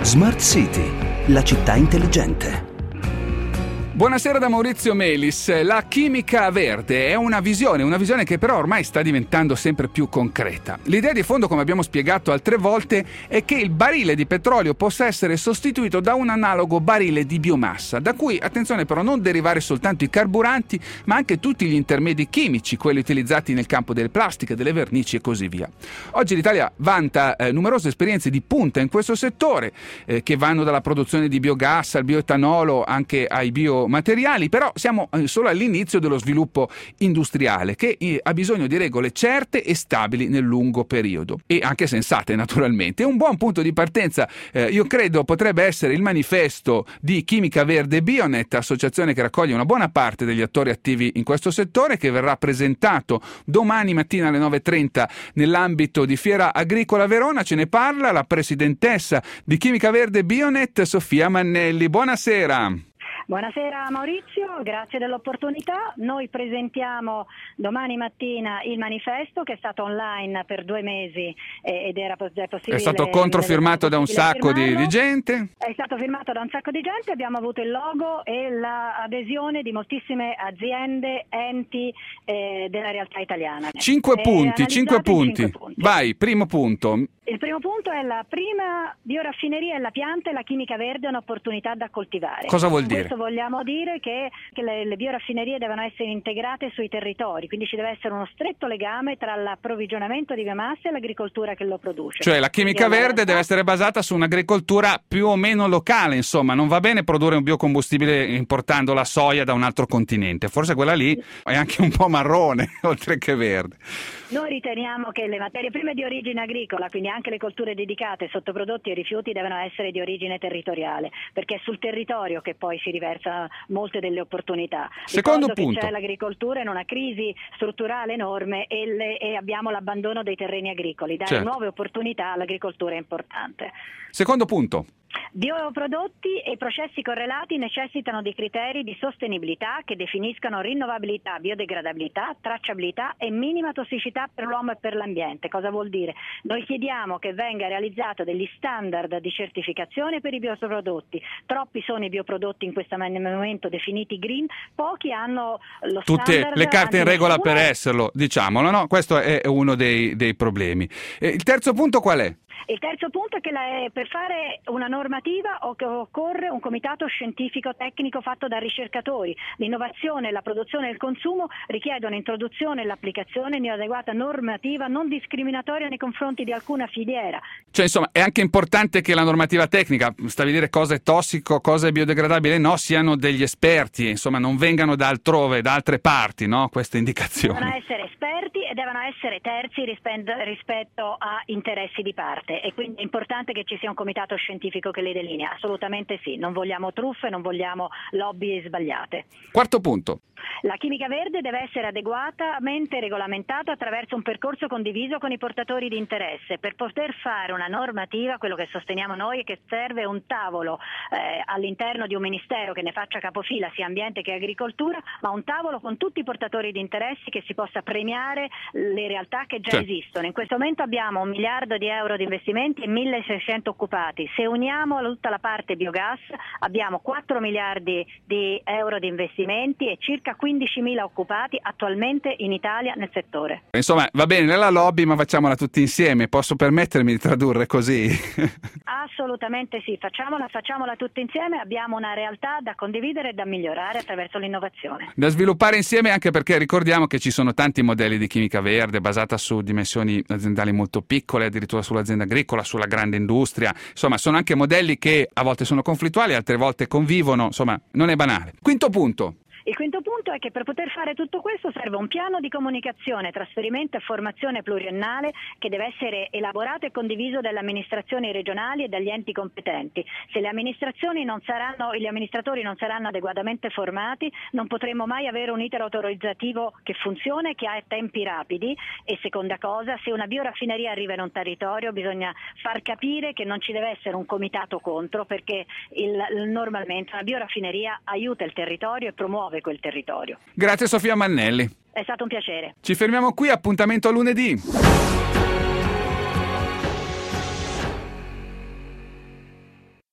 Smart City, la città intelligente. Buonasera da Maurizio Melis. La chimica verde è una visione che però ormai sta diventando sempre più concreta. L'idea di fondo, come abbiamo spiegato altre volte, è che il barile di petrolio possa essere sostituito da un analogo barile di biomassa, da cui, attenzione però, non derivare soltanto i carburanti, ma anche tutti gli intermedi chimici, quelli utilizzati nel campo delle plastiche, delle vernici e così via. Oggi l'Italia vanta numerose esperienze di punta in questo settore, che vanno dalla produzione di biogas al bioetanolo anche ai biomateriali, però siamo solo all'inizio dello sviluppo industriale che ha bisogno di regole certe e stabili nel lungo periodo e anche sensate naturalmente. Un buon punto di partenza io credo potrebbe essere il manifesto di Chimica Verde Bionet, associazione che raccoglie una buona parte degli attori attivi in questo settore, che verrà presentato domani mattina alle 9:30 nell'ambito di Fiera Agricola Verona. Ce ne parla la presidentessa di Chimica Verde Bionet, Sofia Mannelli. Buonasera. Buonasera Maurizio, grazie dell'opportunità. Noi presentiamo domani mattina il manifesto che è stato online per 2 mesi ed era possibile. È stato controfirmato da un sacco di gente. È stato firmato da un sacco di gente, abbiamo avuto il logo e l'adesione di moltissime aziende, enti della realtà italiana. 5 punti. Vai, primo punto. Il primo punto è la prima bioraffineria e la pianta e la chimica verde è un'opportunità da coltivare. Cosa vuol dire? Questo vogliamo dire che le bioraffinerie devono essere integrate sui territori, quindi ci deve essere uno stretto legame tra l'approvvigionamento di biomassa e l'agricoltura che lo produce. Cioè la chimica verde deve essere basata su un'agricoltura più o meno locale, insomma, non va bene produrre un biocombustibile importando la soia da un altro continente, forse quella lì è anche un po' marrone oltre che verde. Noi riteniamo che le materie prime di origine agricola, quindi anche le colture dedicate, sottoprodotti e rifiuti devono essere di origine territoriale, perché è sul territorio che poi si riversano molte delle opportunità. Secondo punto. punto. C'è l'agricoltura in una crisi strutturale enorme e abbiamo l'abbandono dei terreni agricoli. Dare nuove opportunità all'agricoltura è importante. Secondo punto. Bioprodotti e processi correlati necessitano di criteri di sostenibilità che definiscano rinnovabilità, biodegradabilità, tracciabilità e minima tossicità per l'uomo e per l'ambiente. Cosa vuol dire? Noi chiediamo che venga realizzato degli standard di certificazione per i bioprodotti. Troppi sono i bioprodotti in questo momento definiti green, pochi hanno lo tutte standard. Le carte in regola per esserlo, diciamolo, no? Questo è uno dei problemi. Il terzo punto qual è? Il terzo punto è che per fare una normativa occorre un comitato scientifico tecnico fatto da ricercatori. L'innovazione, la produzione e il consumo richiedono l'introduzione e l'applicazione di un'adeguata normativa non discriminatoria nei confronti di alcuna filiera. Cioè insomma è anche importante che la normativa tecnica, stavi a dire cosa è tossico, cosa è biodegradabile, no, siano degli esperti, insomma non vengano da altrove, da altre parti, no, queste indicazioni. Devono essere esperti e devono essere terzi rispetto a interessi di parte. E quindi è importante che ci sia un comitato scientifico che le delinea. Assolutamente sì, non vogliamo truffe, non vogliamo lobby sbagliate. Quarto punto. La chimica verde deve essere adeguatamente regolamentata attraverso un percorso condiviso con i portatori di interesse. Per poter fare una normativa, quello che sosteniamo noi è che serve un tavolo all'interno di un ministero che ne faccia capofila sia ambiente che agricoltura, ma un tavolo con tutti i portatori di interessi che si possa premiare le realtà che già esistono. In questo momento abbiamo 1 miliardo di euro di investimenti e 1.600 occupati. Se uniamo tutta la parte biogas abbiamo 4 miliardi di euro di investimenti e circa 15.000 occupati attualmente in Italia nel settore. Insomma, va bene la lobby, ma facciamola tutti insieme. Posso permettermi di tradurre così? Assolutamente sì, facciamola tutti insieme. Abbiamo una realtà da condividere e da migliorare attraverso l'innovazione. Da sviluppare insieme, anche perché ricordiamo che ci sono tanti modelli di chimica verde basata su dimensioni aziendali molto piccole, addirittura sull'azienda agricola, sulla grande industria. Insomma, sono anche modelli che a volte sono conflittuali, altre volte convivono. Insomma, non è banale. Quinto punto. Il quinto punto è che per poter fare tutto questo serve un piano di comunicazione, trasferimento e formazione pluriennale che deve essere elaborato e condiviso dalle amministrazioni regionali e dagli enti competenti. Se le amministrazioni gli amministratori non saranno adeguatamente formati, non potremo mai avere un iter autorizzativo che funziona e che ha tempi rapidi. E seconda cosa, se una bioraffineria arriva in un territorio bisogna far capire che non ci deve essere un comitato contro, perché normalmente una bioraffineria aiuta il territorio e promuove quel territorio. Grazie Sofia Mannelli. È stato un piacere. Ci fermiamo qui, appuntamento a lunedì.